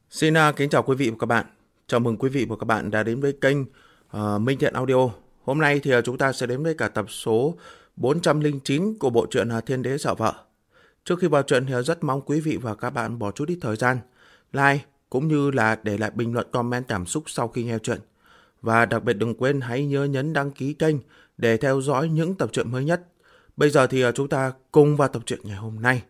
Xin kính chào quý vị và các bạn. Chào mừng quý vị và các bạn đã đến với kênh Minh Thiện Audio. Hôm nay thì chúng ta sẽ đến với cả tập số 409 của bộ truyện Thiên Đế Sợ Vợ. Trước khi vào truyện thì rất mong quý vị và các bạn bỏ chút ít thời gian like cũng như là để lại bình luận comment cảm xúc sau khi nghe truyện. Và đặc biệt đừng quên hãy nhớ nhấn đăng ký kênh để theo dõi những tập truyện mới nhất. Bây giờ thì chúng ta cùng vào tập truyện ngày hôm nay.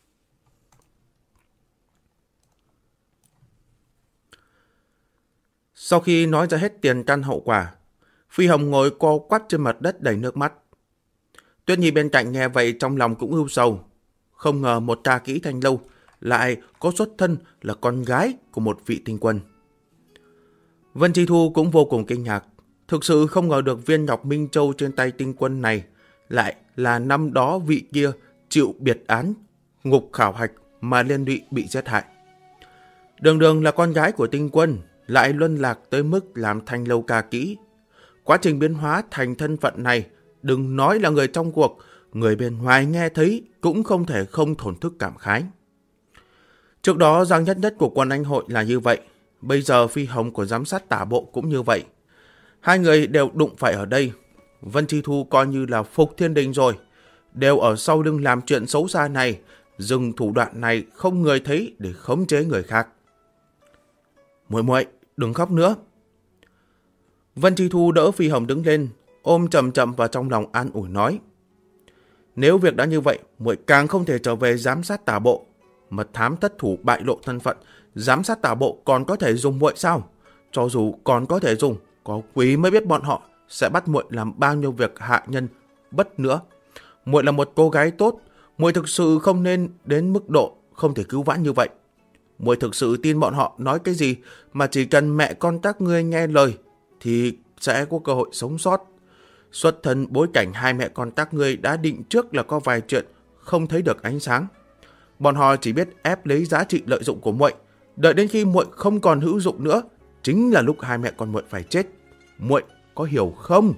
Sau khi nói ra hết tiền căn hậu quả, Phi Hồng ngồi co quắp trên mặt đất đầy nước mắt. Tuyết Nhi bên cạnh nghe vậy trong lòng cũng ưu sầu. Không ngờ một ca kỹ thanh lâu lại có xuất thân là con gái của một vị tinh quân. Vân Chi Thu cũng vô cùng kinh ngạc. Thực sự không ngờ được viên ngọc Minh Châu trên tay tinh quân này lại là năm đó vị kia chịu biệt án, ngục khảo hạch mà liên lụy bị giết hại. Đường đường là con gái của tinh quân, lại luân lạc tới mức làm thanh lâu ca kỹ. Quá trình biến hóa thành thân phận này, đừng nói là người trong cuộc, người bên ngoài nghe thấy cũng không thể không thổn thức cảm khái. Trước đó Giang Nhất Nhất của Quân Anh Hội là như vậy, bây giờ Phi Hồng của giám sát tả bộ cũng như vậy. Hai người đều đụng phải ở đây. Vân Chi Thu coi như là phục thiên đình rồi, đều ở sau lưng làm chuyện xấu xa này, dùng thủ đoạn này không người thấy để khống chế người khác. Muội muội, đừng khóc nữa. Vân Chi Thu đỡ Phi Hồng đứng lên, ôm chậm chậm vào trong lòng an ủi nói. Nếu việc đã như vậy, muội càng không thể trở về giám sát tả bộ. Mật thám thất thủ bại lộ thân phận, giám sát tả bộ còn có thể dùng muội sao? Cho dù còn có thể dùng, có quý mới biết bọn họ sẽ bắt muội làm bao nhiêu việc hạ nhân bất nữa. Muội là một cô gái tốt, muội thực sự không nên đến mức độ không thể cứu vãn như vậy. Muội thực sự tin bọn họ nói cái gì mà chỉ cần mẹ con các ngươi nghe lời thì sẽ có cơ hội sống sót. Xuất thân bối cảnh hai mẹ con các ngươi đã định trước là có vài chuyện không thấy được ánh sáng. Bọn họ chỉ biết ép lấy giá trị lợi dụng của muội, đợi đến khi muội không còn hữu dụng nữa, chính là lúc hai mẹ con muội phải chết. Muội có hiểu không?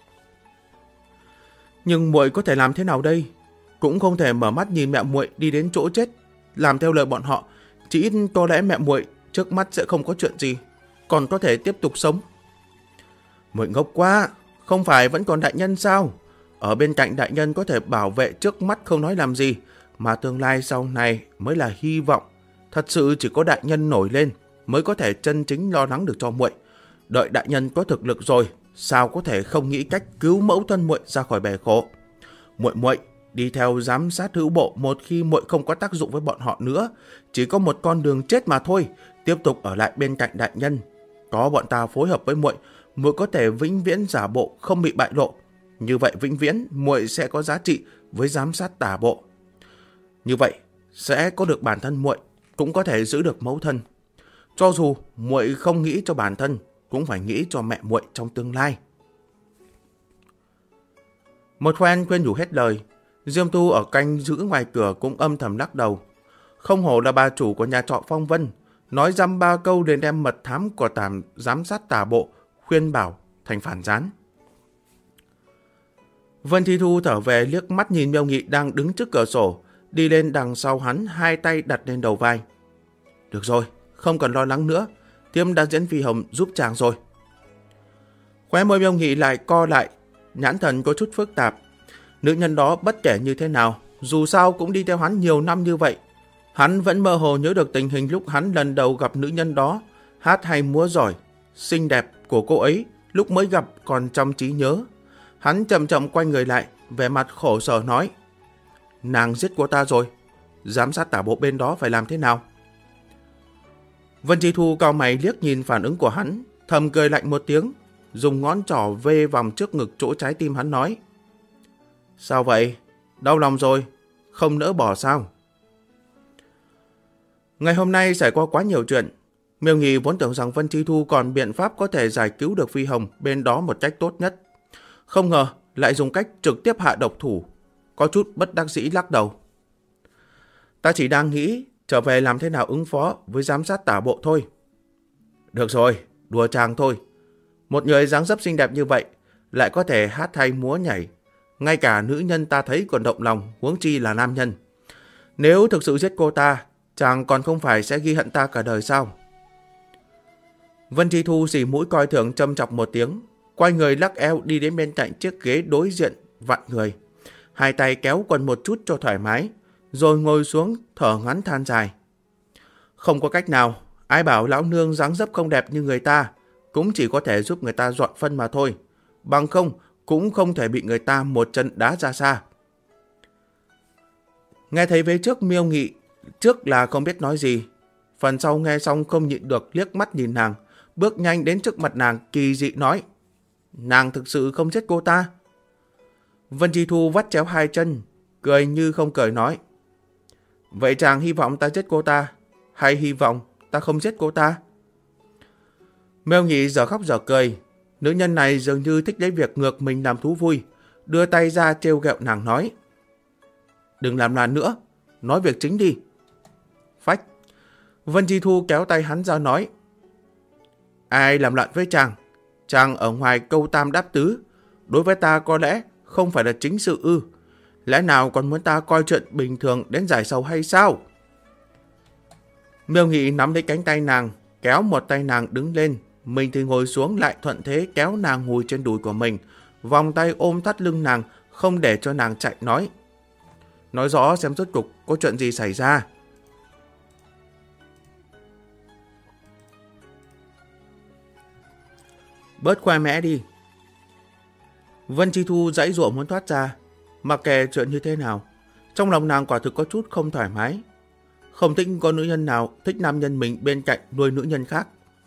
Nhưng muội có thể làm thế nào đây? Cũng không thể mở mắt nhìn mẹ muội đi đến chỗ chết, làm theo lời bọn họ. Chỉ ít có lẽ mẹ muội trước mắt sẽ không có chuyện gì, còn có thể tiếp tục sống. Muội ngốc quá, không phải vẫn còn đại nhân sao? Ở bên cạnh đại nhân có thể bảo vệ trước mắt không nói làm gì, mà tương lai sau này mới là hy vọng. Thật sự chỉ có đại nhân nổi lên mới có thể chân chính lo lắng được cho muội. Đợi đại nhân có thực lực rồi, sao có thể không nghĩ cách cứu mẫu thân muội ra khỏi bể khổ? Muội đi theo giám sát hữu bộ, một khi muội không có tác dụng với bọn họ nữa, chỉ có một con đường chết mà thôi. Tiếp tục ở lại bên cạnh đại nhân, có bọn ta phối hợp với muội, muội có thể vĩnh viễn giả bộ không bị bại lộ. Như vậy vĩnh viễn muội sẽ có giá trị với giám sát tả bộ. Như vậy sẽ có được bản thân muội, cũng có thể giữ được mẫu thân. Cho dù muội không nghĩ cho bản thân, cũng phải nghĩ cho mẹ muội trong tương lai. Một phen khuyên nhủ hết lời, Diêm Tu ở canh giữ ngoài cửa cũng âm thầm lắc đầu. Không hổ là bà chủ của nhà trọ Phong Vân, nói dăm ba câu đến đem mật thám của giám sát tả bộ khuyên bảo thành phản gián. Vân Thi Thu thở về liếc mắt nhìn Miêu Nghị đang đứng trước cửa sổ, đi lên đằng sau hắn, hai tay đặt lên đầu vai. Được rồi, không cần lo lắng nữa, Tiêm đã diễn Phi Hồng giúp chàng rồi. Khóe môi Miêu Nghị lại co lại, nhãn thần có chút phức tạp. Nữ nhân đó bất kể như thế nào, dù sao cũng đi theo hắn nhiều năm như vậy. Hắn vẫn mơ hồ nhớ được tình hình lúc hắn lần đầu gặp nữ nhân đó, hát hay múa giỏi, xinh đẹp của cô ấy, lúc mới gặp còn trong trí nhớ. Hắn chậm chậm quay người lại, vẻ mặt khổ sở nói. Nàng giết cô ta rồi, giám sát tả bộ bên đó phải làm thế nào? Vân Chi Thu cau mày liếc nhìn phản ứng của hắn, thầm cười lạnh một tiếng, dùng ngón trỏ vê vòng trước ngực chỗ trái tim hắn nói. Sao vậy? Đau lòng rồi? Không nỡ bỏ sao? Ngày hôm nay trải qua quá nhiều chuyện. Miêu Nghị vốn tưởng rằng Vân Chi Thu còn biện pháp có thể giải cứu được Phi Hồng bên đó một cách tốt nhất. Không ngờ lại dùng cách trực tiếp hạ độc thủ. Có chút bất đắc dĩ lắc đầu. Ta chỉ đang nghĩ trở về làm thế nào ứng phó với giám sát tả bộ thôi. Được rồi, đùa chàng thôi. Một người dáng dấp xinh đẹp như vậy lại có thể hát hay múa nhảy. Ngay cả nữ nhân ta thấy còn động lòng, huống chi là nam nhân. Nếu thực sự giết cô ta, chàng còn không phải sẽ ghi hận ta cả đời sao? Vân Chi Thu xì mũi coi thường châm chọc một tiếng, quay người lắc eo đi đến bên cạnh chiếc ghế đối diện vặn người. Hai tay kéo quần một chút cho thoải mái, rồi ngồi xuống thở ngắn than dài. Không có cách nào, ai bảo lão nương dáng dấp không đẹp như người ta, cũng chỉ có thể giúp người ta dọn phân mà thôi. Bằng không, cũng không thể bị người ta một chân đá ra xa. Nghe thấy vế trước Miêu Nghị, trước là không biết nói gì. Phần sau nghe xong không nhịn được liếc mắt nhìn nàng, bước nhanh đến trước mặt nàng kỳ dị nói. Nàng thực sự không giết cô ta? Vân Chi Thu vắt chéo hai chân, cười như không cười nói. Vậy chàng hy vọng ta giết cô ta, hay hy vọng ta không giết cô ta? Miêu Nghị giờ khóc giờ cười. Nữ nhân này dường như thích lấy việc ngược mình làm thú vui, đưa tay ra trêu ghẹo nàng nói. Đừng làm loạn nữa, nói việc chính đi. Phách. Vân Chi Thu kéo tay hắn ra nói. Ai làm loạn với chàng? Chàng ở ngoài câu tam đáp tứ, đối với ta có lẽ không phải là chính sự ư? Lẽ nào còn muốn ta coi chuyện bình thường đến giải sầu hay sao? Miêu Nghị nắm lấy cánh tay nàng, kéo một tay nàng đứng lên, mình thì ngồi xuống lại thuận thế kéo nàng ngồi trên đùi của mình, vòng tay ôm thắt lưng nàng, không để cho nàng chạy nói. Nói rõ xem rốt cục có chuyện gì xảy ra. Bớt khoe mẽ đi. Vân Chi Thu giãy giụa muốn thoát ra, mặc kệ chuyện như thế nào, trong lòng nàng quả thực có chút không thoải mái. Không thích có nữ nhân nào thích nam nhân mình bên cạnh nuôi nữ nhân khác.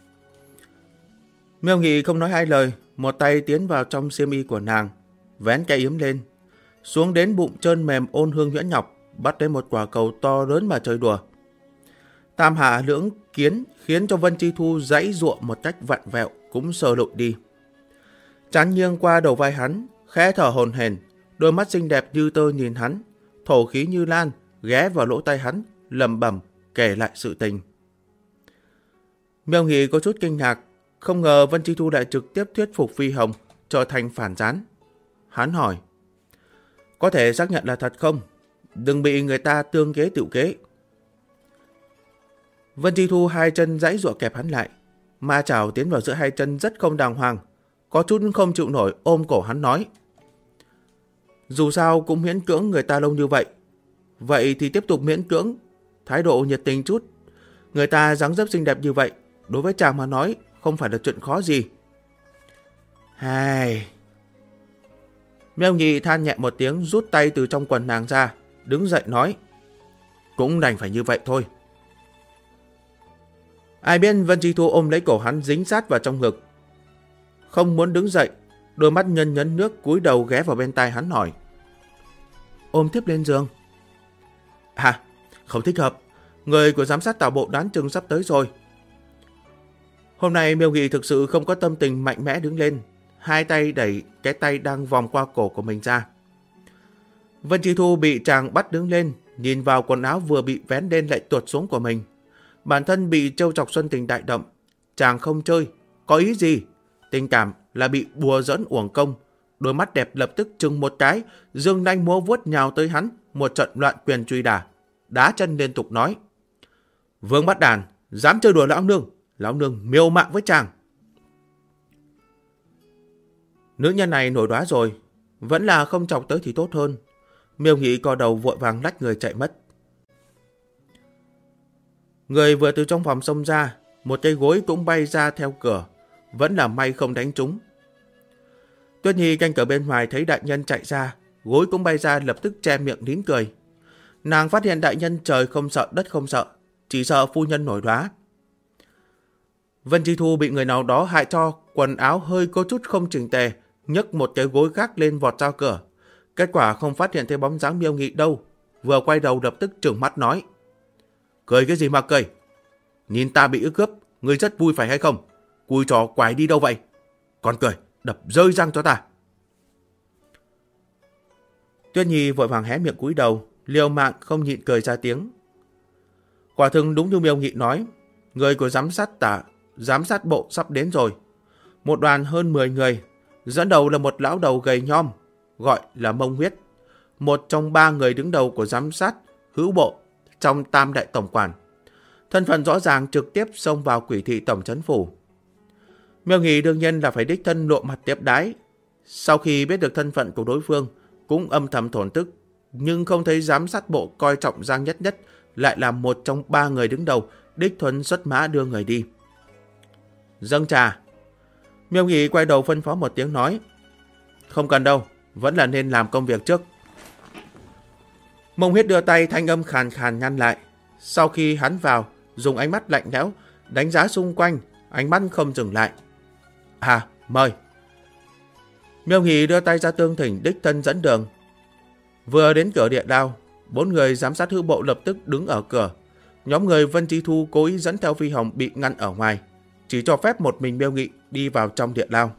Miêu Nghị không nói hai lời, một tay tiến vào trong xiêm y của nàng, vén cái yếm lên, xuống đến bụng trơn mềm ôn hương nhuyễn nhọc, bắt đến một quả cầu to lớn mà chơi đùa. Tam hạ lưỡng kiến khiến cho Vân Chi Thu giãy giụa một cách vặn vẹo cũng sờ lụi đi. Trán nghiêng qua đầu vai hắn, khẽ thở hổn hển, đôi mắt xinh đẹp như tơ nhìn hắn, thổ khí như lan, ghé vào lỗ tai hắn, lẩm bẩm kể lại sự tình. Miêu Nghị có chút kinh ngạc, không ngờ Vân Chi Thu lại trực tiếp thuyết phục Phi Hồng trở thành phản gián. Hắn hỏi, có thể xác nhận là thật không? Đừng bị người ta tương kế tựu kế. Vân Chi Thu hai chân giãy giụa kẹp hắn lại, ma chảo tiến vào giữa hai chân rất không đàng hoàng, có chút không chịu nổi ôm cổ hắn nói. Dù sao cũng miễn cưỡng người ta lâu như vậy, vậy thì tiếp tục miễn cưỡng, thái độ nhiệt tình chút. Người ta dáng dấp xinh đẹp như vậy, đối với chàng mà nói không phải là chuyện khó gì. Hài. Miêu Nghị than nhẹ một tiếng, rút tay từ trong quần nàng ra, đứng dậy nói. Cũng đành phải như vậy thôi. Ai biết Vân Chi Thu ôm lấy cổ hắn dính sát vào trong ngực, không muốn đứng dậy, đôi mắt nhân nhấn nước cúi đầu ghé vào bên tai hắn hỏi. Ôm tiếp lên giường. À, không thích hợp, người của giám sát tảo bộ đoán chừng sắp tới rồi. Hôm nay Miêu Nghị thực sự không có tâm tình mạnh mẽ đứng lên, hai tay đẩy cái tay đang vòng qua cổ của mình ra. Vân Chi Thu bị chàng bắt đứng lên, nhìn vào quần áo vừa bị vén lên lại tuột xuống của mình. Bản thân bị trêu chọc xuân tình đại động, chàng không chơi, có ý gì? Tình cảm là bị bùa giỡn uổng công. Đôi mắt đẹp lập tức chừng một cái, dương nanh múa vuốt nhào tới hắn, một trận loạn quyền truy đá chân liên tục nói. Vương bắt đàn, dám chơi đùa lão nương miêu mạng với chàng. Nữ nhân này nổi đoá rồi, vẫn là không chọc tới thì tốt hơn. Miêu Nghị co đầu vội vàng lách người chạy mất. Người vừa từ trong phòng xông ra, một cây gối cũng bay ra theo cửa, vẫn là may không đánh trúng. Tuyết Nhi canh cửa bên ngoài thấy đại nhân chạy ra, gối cũng bay ra lập tức che miệng nín cười. Nàng phát hiện đại nhân trời không sợ đất không sợ, chỉ sợ phu nhân nổi đoá. Vân Chi Thu bị người nào đó hại cho quần áo hơi có chút không chỉnh tề, nhấc một cái gối khác lên vọt ra cửa. Kết quả không phát hiện thấy bóng dáng Miêu Nghị đâu, vừa quay đầu lập tức trừng mắt nói. Cười cái gì mà cười? Nhìn ta bị ức cướp, ngươi rất vui phải hay không? Cùi trò quái đi đâu vậy? Còn cười, đập rơi răng cho ta. Tuyết Nhi vội vàng hé miệng cúi đầu, liều mạng không nhịn cười ra tiếng. Quả thực đúng như Miêu Nghị nói, người của giám sát bộ sắp đến rồi. Một đoàn hơn 10 người, dẫn đầu là một lão đầu gầy nhom, gọi là Mông Huyết, một trong 3 người đứng đầu của giám sát hữu bộ trong Tam Đại Tổng Quản. Thân phận rõ ràng trực tiếp xông vào Quỷ thị tổng trấn phủ. Miêu Nghị đương nhiên là phải đích thân lộ mặt tiếp đái. Sau khi biết được thân phận của đối phương, cũng âm thầm thổn thức, nhưng không thấy giám sát bộ coi trọng Giang Nhất Nhất lại là một trong 3 người đứng đầu, đích thuần xuất mã đưa người đi. Dâng trà. Miêu Nghị quay đầu phân phó một tiếng nói, không cần đâu, vẫn là nên làm công việc trước. Mông Huyết đưa tay, thanh âm khàn khàn ngăn lại. Sau khi hắn vào, dùng ánh mắt lạnh lẽo đánh giá xung quanh, ánh mắt không dừng lại. Mời. Miêu Nghị đưa tay ra tương thỉnh, đích thân dẫn đường. Vừa đến cửa địa đao, 4 người giám sát hư bộ lập tức đứng ở cửa. Nhóm người Vân Chi Thu cố ý dẫn theo Phi Hồng bị ngăn ở ngoài, chỉ cho phép một mình Miêu Nghị đi vào trong địa đao.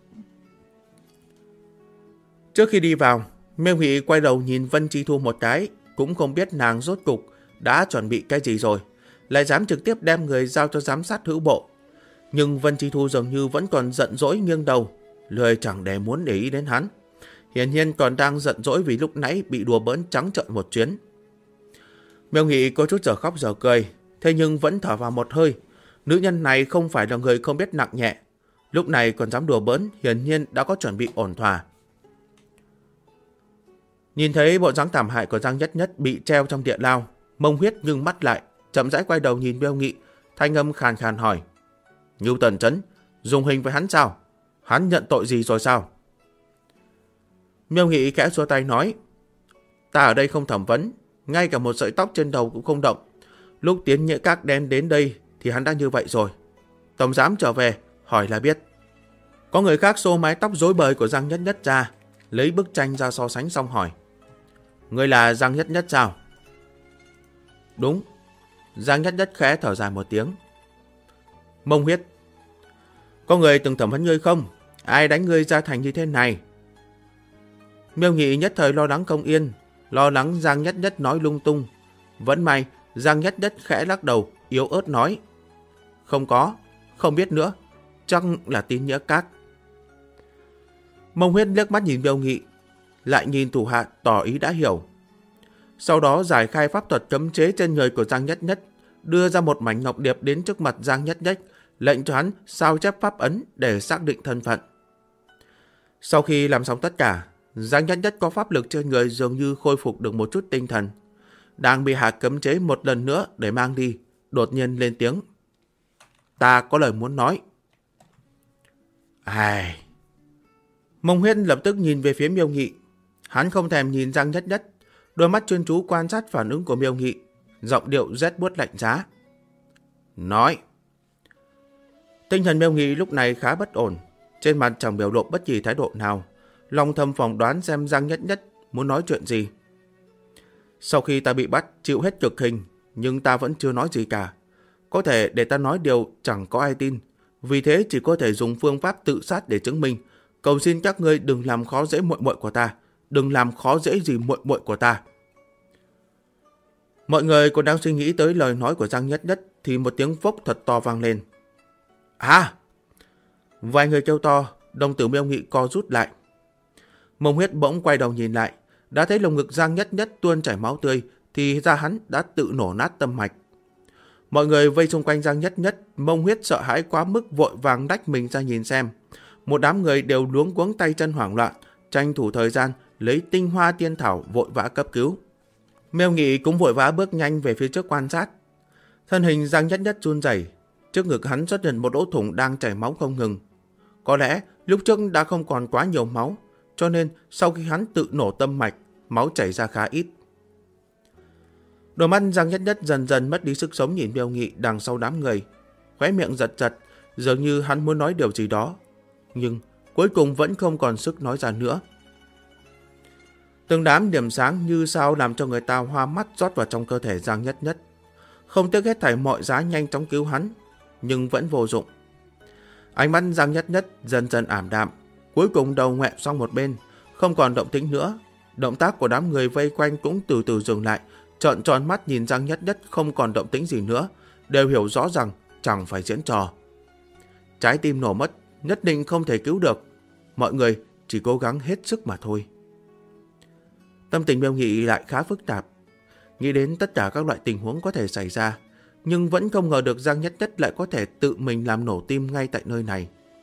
Trước khi đi vào, Miêu Nghị quay đầu nhìn Vân Chi Thu một cái, cũng không biết nàng rốt cục đã chuẩn bị cái gì rồi, lại dám trực tiếp đem người giao cho giám sát hữu bộ. Nhưng Vân Chi Thu dường như vẫn còn giận dỗi nghiêng đầu, lười chẳng để muốn để ý đến hắn. Hiển nhiên còn đang giận dỗi vì lúc nãy bị đùa bỡn trắng trợn một chuyến. Miêu Nghị có chút giờ khóc giờ cười, thế nhưng vẫn thở vào một hơi. Nữ nhân này không phải là người không biết nặng nhẹ, lúc này còn dám đùa bỡn, hiển nhiên đã có chuẩn bị ổn thỏa. Nhìn thấy bộ dáng thảm hại của Giang Nhất Nhất bị treo trong địa lao, Mông Huyết ngưng mắt lại, chậm rãi quay đầu nhìn Miêu Nghị, thanh âm khàn khàn hỏi, Ngưu Tần Trấn, dùng hình với hắn sao? Hắn nhận tội gì rồi sao? Miêu Nghị khẽ xua tay nói, ta ở đây không thẩm vấn, ngay cả một sợi tóc trên đầu cũng không động. Lúc Tiến Nhễ Các đen đến đây thì hắn đã như vậy rồi. Tổng giám trở về, hỏi là biết. Có người khác xô mái tóc rối bời của Giang Nhất Nhất ra, lấy bức tranh ra so sánh xong hỏi, ngươi là Giang Nhất Nhất sao? Đúng. Giang Nhất Nhất khẽ thở dài một tiếng. Mông Huyết, có người từng thẩm vấn ngươi không? Ai đánh ngươi ra thành như thế này? Miêu Nghị nhất thời lo lắng không yên, lo lắng Giang Nhất Nhất nói lung tung. Vẫn may Giang Nhất Nhất khẽ lắc đầu, yếu ớt nói, không có, không biết nữa, chắc là Tín Nhễ Các. Mông Huyết liếc mắt nhìn Miêu Nghị, lại nhìn thủ hạ tỏ ý đã hiểu. Sau đó giải khai pháp thuật cấm chế trên người của Giang Nhất Nhất, đưa ra một mảnh ngọc điệp đến trước mặt Giang Nhất Nhất, lệnh cho hắn sao chép pháp ấn để xác định thân phận. Sau khi làm xong tất cả, Giang Nhất Nhất có pháp lực trên người dường như khôi phục được một chút tinh thần. Đang bị hạ cấm chế một lần nữa để mang đi, đột nhiên lên tiếng, ta có lời muốn nói. Mông Huyết lập tức nhìn về phía Miêu Nghị. Hắn không thèm nhìn Giang Nhất Nhất, đôi mắt chuyên chú quan sát phản ứng của Miêu Nghị, giọng điệu rét buốt lạnh giá. Nói. Tinh thần Miêu Nghị lúc này khá bất ổn, trên mặt chẳng biểu lộ bất kỳ thái độ nào, lòng thầm phỏng đoán xem Giang Nhất Nhất muốn nói chuyện gì. Sau khi ta bị bắt, chịu hết cực hình, nhưng ta vẫn chưa nói gì cả. Có thể để ta nói điều chẳng có ai tin, vì thế chỉ có thể dùng phương pháp tự sát để chứng minh. Cầu xin các ngươi đừng làm khó dễ muội muội của ta, đừng làm khó dễ gì muội muội của ta. Mọi người còn đang suy nghĩ tới lời nói của Giang Nhất Nhất thì một tiếng phốc thật to vang lên. Vài người kêu to, đồng tử Miêu Nghị co rút lại. Mông Huyết bỗng quay đầu nhìn lại, đã thấy lồng ngực Giang Nhất Nhất tuôn chảy máu tươi, thì ra hắn đã tự nổ nát tâm mạch. Mọi người vây xung quanh Giang Nhất Nhất, Mông Huyết sợ hãi quá mức vội vàng đách mình ra nhìn xem. Một đám người đều luống cuống tay chân hoảng loạn, tranh thủ thời gian lấy tinh hoa tiên thảo vội vã cấp cứu. Miêu Nghị cũng vội vã bước nhanh về phía trước quan sát. Thân hình Giang Nhất Nhất run rẩy, trước ngực hắn xuất hiện một lỗ thủng đang chảy máu không ngừng. Có lẽ lúc trước đã không còn quá nhiều máu, cho nên sau khi hắn tự nổ tâm mạch, máu chảy ra khá ít. Đôi mắt Giang Nhất Nhất dần dần mất đi sức sống nhìn Miêu Nghị đằng sau đám người, khóe miệng giật giật, dường như hắn muốn nói điều gì đó, nhưng cuối cùng vẫn không còn sức nói ra nữa. Từng đám điểm sáng như sao làm cho người ta hoa mắt rót vào trong cơ thể Giang Nhất Nhất. Không tiếc hết thảy mọi giá nhanh chóng cứu hắn, nhưng vẫn vô dụng. Ánh mắt Giang Nhất Nhất dần dần ảm đạm, cuối cùng đầu ngoẹo sang một bên, không còn động tĩnh nữa. Động tác của đám người vây quanh cũng từ từ dừng lại, trợn tròn mắt nhìn Giang Nhất Nhất không còn động tĩnh gì nữa, đều hiểu rõ rằng chẳng phải diễn trò. Trái tim nổ mất, nhất định không thể cứu được. Mọi người chỉ cố gắng hết sức mà thôi. Tâm tình Miêu Nghị lại khá phức tạp, nghĩ đến tất cả các loại tình huống có thể xảy ra, nhưng vẫn không ngờ được Giang Nhất Nhất lại có thể tự mình làm nổ tim ngay tại nơi này.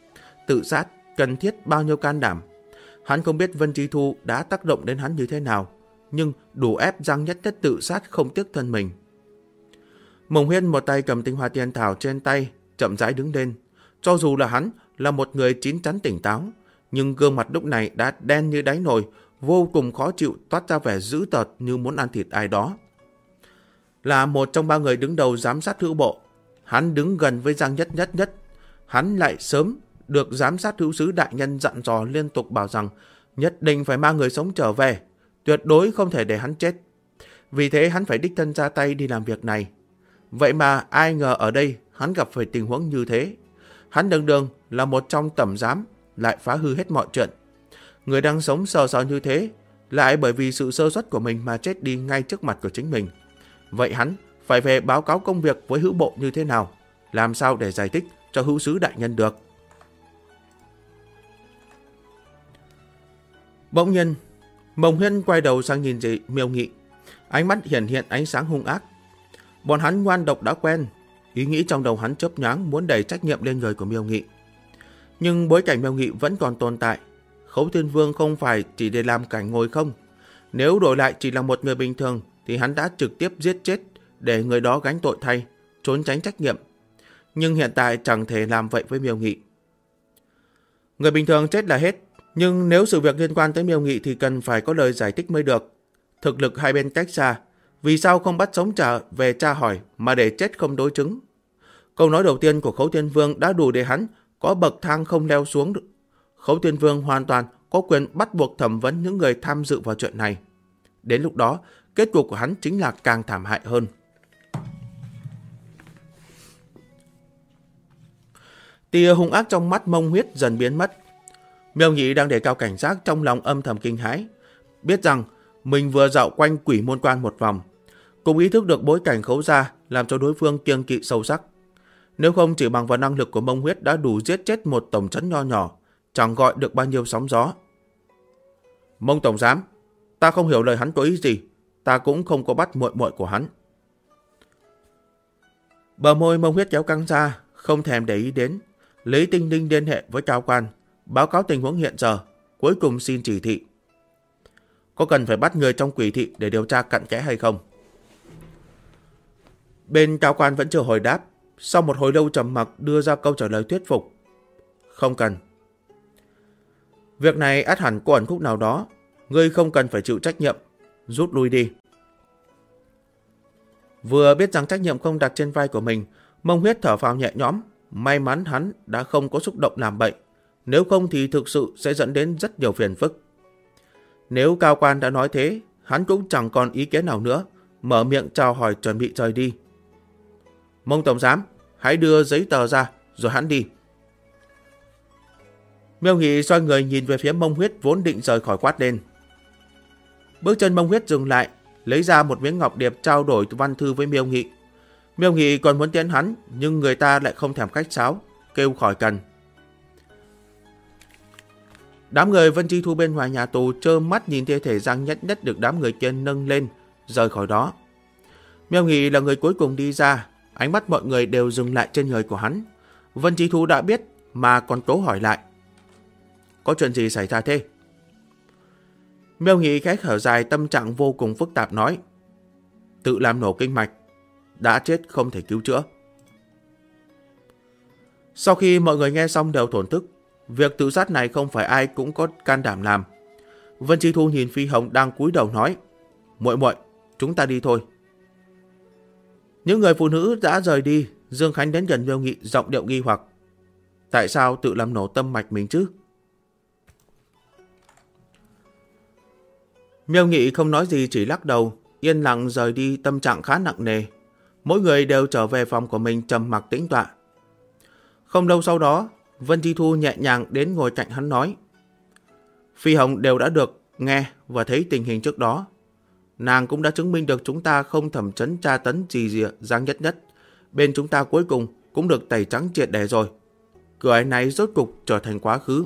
tự sát cần thiết bao nhiêu can đảm. Hắn không biết Vân Chi Thu đã tác động đến hắn như thế nào, nhưng đủ ép Giang Nhất Nhất tự sát không tiếc thân mình. Mông Huyên một tay cầm tinh hoa tiên thảo trên tay, chậm rãi đứng lên. Cho dù là hắn là một người chín chắn tỉnh táo, nhưng gương mặt lúc này đã đen như đáy nồi, vô cùng khó chịu, toát ra vẻ dữ tợn như muốn ăn thịt ai đó. Là một trong 3 người đứng đầu giám sát hữu bộ, hắn đứng gần với Giang Nhất Nhất. Hắn lại sớm được giám sát hữu sứ đại nhân dặn dò liên tục bảo rằng nhất định phải mang người sống trở về, tuyệt đối không thể để hắn chết. Vì thế hắn phải đích thân ra tay đi làm việc này. Vậy mà ai ngờ ở đây hắn gặp phải tình huống như thế. Hắn đường đường là một trong tẩm giám, lại phá hư hết mọi chuyện. Người đang sống sờ sờ như thế, lại bởi vì sự sơ suất của mình mà chết đi ngay trước mặt của chính mình. Vậy hắn phải về báo cáo công việc với hữu bộ như thế nào? Làm sao để giải thích cho hữu sứ đại nhân được? Bỗng nhiên, Mông Huyên quay đầu sang nhìn chị Miêu Nghị, ánh mắt hiện ánh sáng hung ác. Bọn hắn ngoan độc đã quen, ý nghĩ trong đầu hắn chớp nhoáng muốn đẩy trách nhiệm lên người của Miêu Nghị. Nhưng bối cảnh Miêu Nghị vẫn còn tồn tại. Khấu Thiên Vương không phải chỉ để làm cảnh ngồi không. Nếu đổi lại chỉ là một người bình thường thì hắn đã trực tiếp giết chết để người đó gánh tội thay, trốn tránh trách nhiệm. Nhưng hiện tại chẳng thể làm vậy với Miêu Nghị. Người bình thường chết là hết, nhưng nếu sự việc liên quan tới Miêu Nghị thì cần phải có lời giải thích mới được. Thực lực hai bên cách xa, vì sao không bắt sống trở về tra hỏi mà để chết không đối chứng? Câu nói đầu tiên của Khấu Thiên Vương đã đủ để hắn có bậc thang không leo xuống được. Khấu Thiên Vương hoàn toàn có quyền bắt buộc thẩm vấn những người tham dự vào chuyện này. Đến lúc đó, kết cục của hắn chính là càng thảm hại hơn. Tia hung ác trong mắt Mông Huyết dần biến mất. Miêu Nhị đang đề cao cảnh giác, trong lòng âm thầm kinh hãi, biết rằng mình vừa dạo quanh Quỷ Môn Quan một vòng, cùng ý thức được bối cảnh Khấu gia làm cho đối phương kiêng kỵ sâu sắc. Nếu không chỉ bằng vào năng lực của Mông Huyết đã đủ giết chết một tổng trấn nho nhỏ, chẳng gọi được bao nhiêu sóng gió. Mông tổng giám, ta không hiểu lời hắn có ý gì, ta cũng không có bắt muội muội của hắn. Bờ môi Mông Huyết kéo căng ra, không thèm để ý đến, lấy tinh linh liên hệ với cao quan, báo cáo tình huống hiện giờ, cuối cùng xin chỉ thị. Có cần phải bắt người trong Quỷ thị để điều tra cặn kẽ hay không? Bên cao quan vẫn chưa hồi đáp, sau một hồi lâu trầm mặc đưa ra câu trả lời thuyết phục. Không cần. Việc này ắt hẳn có ẩn khúc nào đó, ngươi không cần phải chịu trách nhiệm, rút lui đi. Vừa biết rằng trách nhiệm không đặt trên vai của mình, Mông Huyết thở phào nhẹ nhõm, may mắn hắn đã không có xúc động làm bậy, nếu không thì thực sự sẽ dẫn đến rất nhiều phiền phức. Nếu cao quan đã nói thế, hắn cũng chẳng còn ý kiến nào nữa, mở miệng chào hỏi chuẩn bị rời đi. Mông tổng giám, hãy đưa giấy tờ ra rồi hắn đi. Miêu Nghị xoay người nhìn về phía Mông Huyết vốn định rời khỏi, quát lên. Bước chân Mông Huyết dừng lại, lấy ra một miếng ngọc điệp trao đổi văn thư với Miêu Nghị. Miêu Nghị còn muốn tiến hắn, nhưng người ta lại không thèm khách sáo, kêu khỏi cần. Đám người Vân Chi Thu bên ngoài nhà tù trơ mắt nhìn thi thể Giang Nhất Nhất được đám người kia nâng lên, rời khỏi đó. Miêu Nghị là người cuối cùng đi ra, ánh mắt mọi người đều dừng lại trên người của hắn. Vân Chi Thu đã biết mà còn cố hỏi lại. Có chuyện gì xảy ra thế? Miêu Nghị khẽ thở dài, tâm trạng vô cùng phức tạp nói. Tự làm nổ kinh mạch, đã chết không thể cứu chữa. Sau khi mọi người nghe xong đều thổn thức, việc tự sát này không phải ai cũng có can đảm làm. Vân Chi Thu nhìn Phi Hồng đang cúi đầu nói. Muội muội, chúng ta đi thôi. Những người phụ nữ đã rời đi, Dương Khánh đến gần Miêu Nghị, giọng điệu nghi hoặc. Tại sao tự làm nổ tâm mạch mình chứ? Miêu Nghị không nói gì, chỉ lắc đầu, yên lặng rời đi, tâm trạng khá nặng nề. Mỗi người đều trở về phòng của mình trầm mặc tĩnh tọa. Không lâu sau đó, Vân Chi Thu nhẹ nhàng đến ngồi cạnh hắn nói. Phi Hồng đều đã được nghe và thấy tình hình trước đó. Nàng cũng đã chứng minh được chúng ta không thẩm vấn tra tấn gì Giang Nhất Nhất. Bên chúng ta cuối cùng cũng được tẩy trắng triệt để rồi. Cửa ải này rốt cục trở thành quá khứ.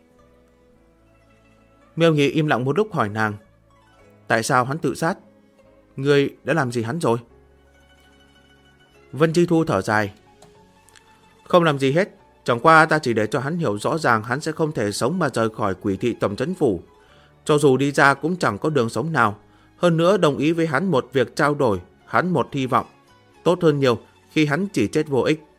Miêu Nghị im lặng một lúc hỏi nàng. Tại sao hắn tự sát? Ngươi đã làm gì hắn rồi? Vân Chi Thu thở dài. Không làm gì hết, Chẳng qua ta chỉ để cho hắn hiểu rõ ràng hắn sẽ không thể sống mà rời khỏi Quỷ thị tổng trấn phủ. Cho dù đi ra cũng chẳng có đường sống nào. Hơn nữa đồng ý với hắn một việc trao đổi, hắn một hy vọng. Tốt hơn nhiều khi hắn chỉ chết vô ích.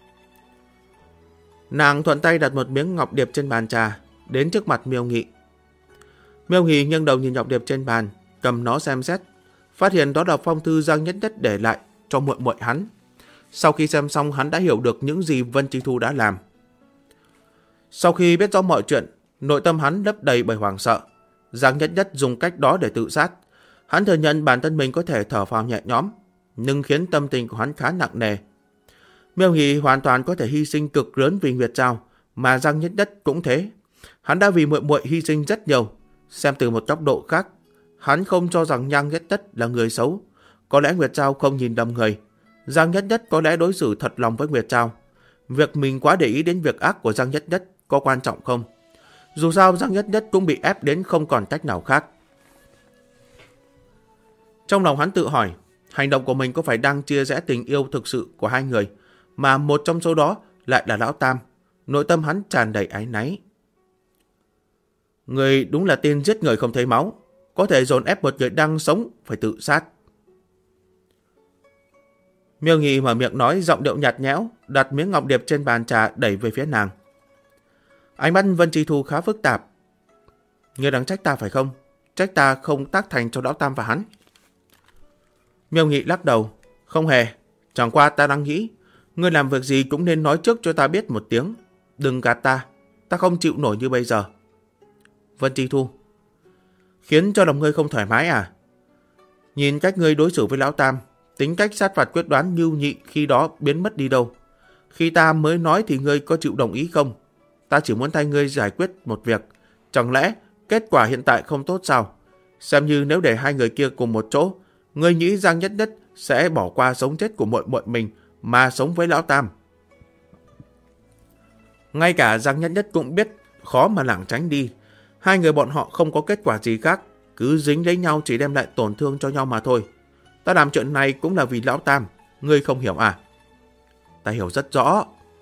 Nàng thuận tay đặt một miếng ngọc điệp trên bàn trà, đến trước mặt Miêu Nghị. Miêu Nghị nghiêng đầu nhìn ngọc điệp trên bàn, cầm nó xem xét, phát hiện đó là phong thư Giang Nhất Nhất để lại cho muội muội hắn. Sau khi xem xong, hắn đã hiểu được những gì Vân Chi Thu đã làm. Sau khi biết rõ mọi chuyện, nội tâm hắn lấp đầy bởi hoảng sợ. Giang Nhất Nhất dùng cách đó để tự sát. Hắn thừa nhận bản thân mình có thể thở phào nhẹ nhõm, nhưng khiến tâm tình của hắn khá nặng nề. Miêu Nghị hoàn toàn có thể hy sinh cực lớn vì Nguyệt Giao, mà Giang Nhất Nhất cũng thế. Hắn đã vì muội muội hy sinh rất nhiều. Xem từ một góc độ khác, hắn không cho rằng Giang Nhất Nhất là người xấu. Có lẽ Nguyệt Giao không nhìn lầm người. Giang Nhất Nhất có lẽ đối xử thật lòng với Nguyệt Giao. Việc mình quá để ý đến việc ác của Giang Nhất Nhất có quan trọng không? Dù sao Giang Nhất Nhất cũng bị ép đến không còn cách nào khác. Trong lòng hắn tự hỏi, hành động của mình có phải đang chia rẽ tình yêu thực sự của hai người, mà một trong số đó lại là Lão Tam. Nội tâm hắn tràn đầy áy náy. Người đúng là tên giết người không thấy máu, có thể dồn ép một người đang sống phải tự sát. Miêu Nghị mở miệng nói, giọng điệu nhạt nhẽo, đặt miếng ngọc điệp trên bàn trà đẩy về phía nàng. Ánh mắt Vân Chi Thu khá phức tạp. Ngươi đang trách ta phải không? Trách ta không tác thành cho Lão Tam và hắn. Miêu Nghị lắc đầu. Không hề, chẳng qua ta đang nghĩ, ngươi làm việc gì cũng nên nói trước cho ta biết một tiếng. Đừng gạt ta không chịu nổi như bây giờ. Vân Chi Thu. Khiến cho lòng ngươi không thoải mái à? Nhìn cách ngươi đối xử với Lão Tam, tính cách sát phạt quyết đoán nhu nhị khi đó biến mất đi đâu. Khi ta mới nói thì ngươi có chịu đồng ý không? Ta chỉ muốn thay ngươi giải quyết một việc. Chẳng lẽ kết quả hiện tại không tốt sao? Xem như nếu để hai người kia cùng một chỗ, ngươi nghĩ Giang Nhất Nhất sẽ bỏ qua sống chết của muội muội mình mà sống với Lão Tam. Ngay cả Giang Nhất Nhất cũng biết khó mà lảng tránh đi. Hai người bọn họ không có kết quả gì khác, cứ dính lấy nhau chỉ đem lại tổn thương cho nhau mà thôi. Ta làm chuyện này cũng là vì Lão Tam, ngươi không hiểu à? Ta hiểu rất rõ.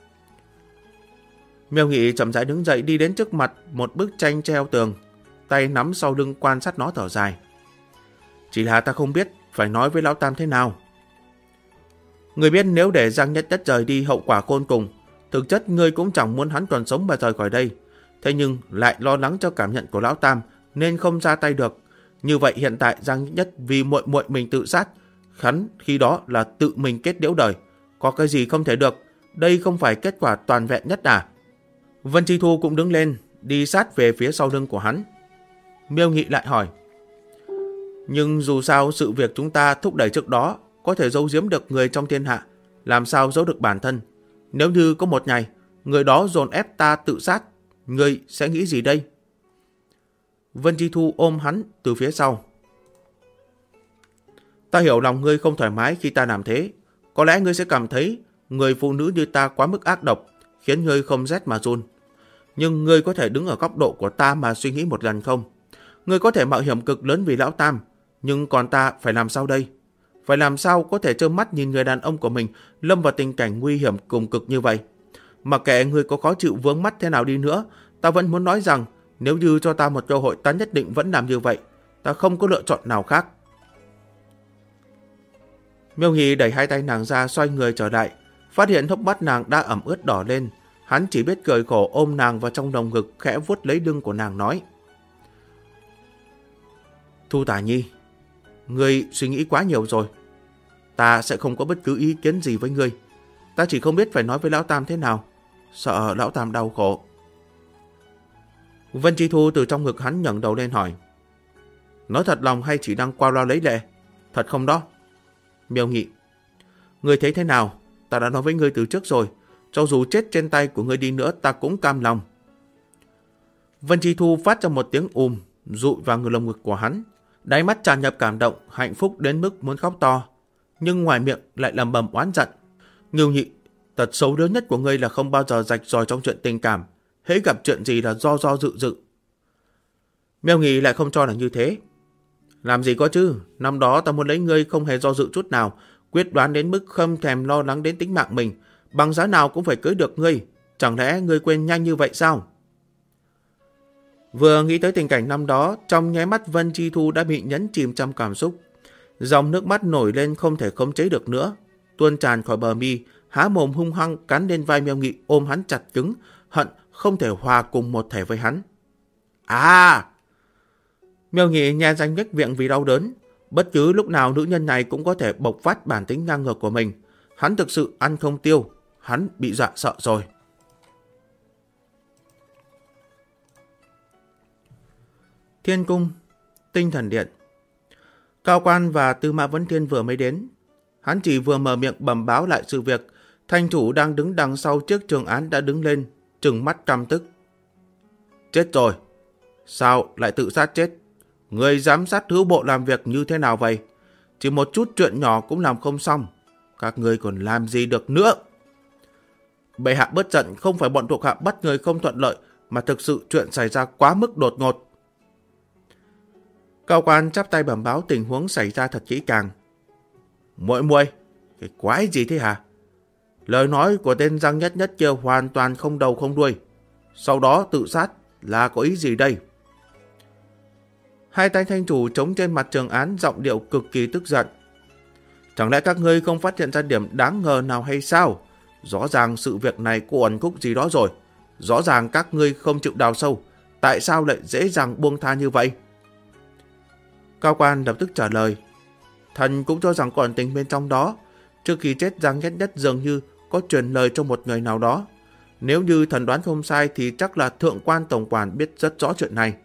Miêu Nghị chậm rãi đứng dậy đi đến trước mặt một bức tranh treo tường, tay nắm sau lưng quan sát nó thở dài. Chỉ là ta không biết phải nói với Lão Tam thế nào. Người biết nếu để Giang Nhất Nhất rời đi hậu quả khôn cùng, thực chất ngươi cũng chẳng muốn hắn còn sống mà rời khỏi đây. Thế nhưng lại lo lắng cho cảm nhận của Lão Tam nên không ra tay được. Như vậy hiện tại Giang Nhất Nhất vì muội muội mình tự sát, hắn khi đó là tự mình kết liễu đời. Có cái gì không thể được, đây không phải kết quả toàn vẹn nhất à? Vân Chi Thu cũng đứng lên, đi sát về phía sau lưng của hắn. Miêu Nghị lại hỏi. Nhưng dù sao sự việc chúng ta thúc đẩy trước đó có thể giấu giếm được người trong thiên hạ, làm sao giấu được bản thân? Nếu như có một ngày người đó dồn ép ta tự sát, ngươi sẽ nghĩ gì đây? Vân Chi Thu ôm hắn từ phía sau. Ta hiểu lòng ngươi không thoải mái khi ta làm thế. Có lẽ ngươi sẽ cảm thấy người phụ nữ như ta quá mức ác độc, khiến ngươi không rét mà run. Nhưng ngươi có thể đứng ở góc độ của ta mà suy nghĩ một lần không? Ngươi có thể mạo hiểm cực lớn vì Lão Tam, nhưng còn ta phải làm sao đây? Phải làm sao có thể trơ mắt nhìn người đàn ông của mình lâm vào tình cảnh nguy hiểm cùng cực như vậy? Mặc kệ ngươi có khó chịu vướng mắt thế nào đi nữa, ta vẫn muốn nói rằng nếu như cho ta một cơ hội, ta nhất định vẫn làm như vậy. Ta không có lựa chọn nào khác. Miêu Nghị đẩy hai tay nàng ra, xoay người trở lại, phát hiện hốc mắt nàng đã ẩm ướt đỏ lên. Hắn chỉ biết cười khổ ôm nàng vào trong lồng ngực, khẽ vuốt lấy lưng của nàng nói. Thu Tả Nhi, ngươi suy nghĩ quá nhiều rồi. Ta sẽ không có bất cứ ý kiến gì với ngươi. Ta chỉ không biết phải nói với Lão Tam thế nào, sợ Lão Tam đau khổ. Vân Chi Thu từ trong ngực hắn ngẩng đầu lên hỏi. Nói thật lòng hay chỉ đang qua loa lấy lệ? Thật không đó? Miêu Nghị. Ngươi thấy thế nào? Ta đã nói với ngươi từ trước rồi. Cho dù chết trên tay của ngươi đi nữa, ta cũng cam lòng. Vân Chi Thu phát ra một tiếng dụi vào người lồng ngực của hắn. Đáy mắt tràn ngập cảm động, hạnh phúc đến mức muốn khóc to. Nhưng ngoài miệng lại lẩm bẩm oán giận. Ngưu Nhị, tật xấu lớn nhất của ngươi là không bao giờ rạch ròi trong chuyện tình cảm. Hễ gặp chuyện gì là do dự. Miêu Nghị lại không cho là như thế. Làm gì có chứ, năm đó ta muốn lấy ngươi không hề do dự chút nào, quyết đoán đến mức không thèm lo lắng đến tính mạng mình, bằng giá nào cũng phải cưới được ngươi. Chẳng lẽ ngươi quên nhanh như vậy sao? Vừa nghĩ tới tình cảnh năm đó, trong nháy mắt Vân Chi Thu đã bị nhấn chìm trong cảm xúc. Dòng nước mắt nổi lên không thể khống chế được nữa, tuôn tràn khỏi bờ mi, há mồm hung hăng cắn lên vai Miêu Nghị, ôm hắn chặt cứng, hận không thể hòa cùng một thể với hắn. À! Miêu Nghị nhe răng nhếch miệng vì đau đớn. Bất cứ lúc nào nữ nhân này cũng có thể bộc phát bản tính ngang ngược của mình. Hắn thực sự ăn không tiêu, hắn bị dọa sợ rồi. Thiên cung, Tinh Thần Điện. Cao Quan và Tư Mã Vấn Thiên vừa mới đến. Hắn chỉ vừa mở miệng bẩm báo lại sự việc, thanh chủ đang đứng đằng sau chiếc trường án đã đứng lên, trừng mắt căm tức. Chết rồi! Sao lại tự sát chết? Người giám sát hữu bộ làm việc như thế nào vậy? Chỉ một chút chuyện nhỏ cũng làm không xong. Các ngươi còn làm gì được nữa? Bệ hạ bớt giận, không phải bọn thuộc hạ bắt người không thuận lợi, mà thực sự chuyện xảy ra quá mức đột ngột. Cao Quan chắp tay bẩm báo tình huống xảy ra thật kỹ càng. Muội muội, cái quái gì thế hả? Lời nói của tên Giang Nhất Nhất kia hoàn toàn không đầu không đuôi. Sau đó tự sát là có ý gì đây? Hai tay thanh chủ chống trên mặt trường án, giọng điệu cực kỳ tức giận. Chẳng lẽ các ngươi không phát hiện ra điểm đáng ngờ nào hay sao? Rõ ràng sự việc này có uẩn khúc gì đó rồi. Rõ ràng các ngươi không chịu đào sâu. Tại sao lại dễ dàng buông tha như vậy? Cao Quan lập tức trả lời. Thần cũng cho rằng còn tình bên trong đó. Trước khi chết, Giang Nhất Nhất dường như có truyền lời cho một người nào đó. Nếu như thần đoán không sai thì chắc là Thượng Quan Tổng Quản biết rất rõ chuyện này.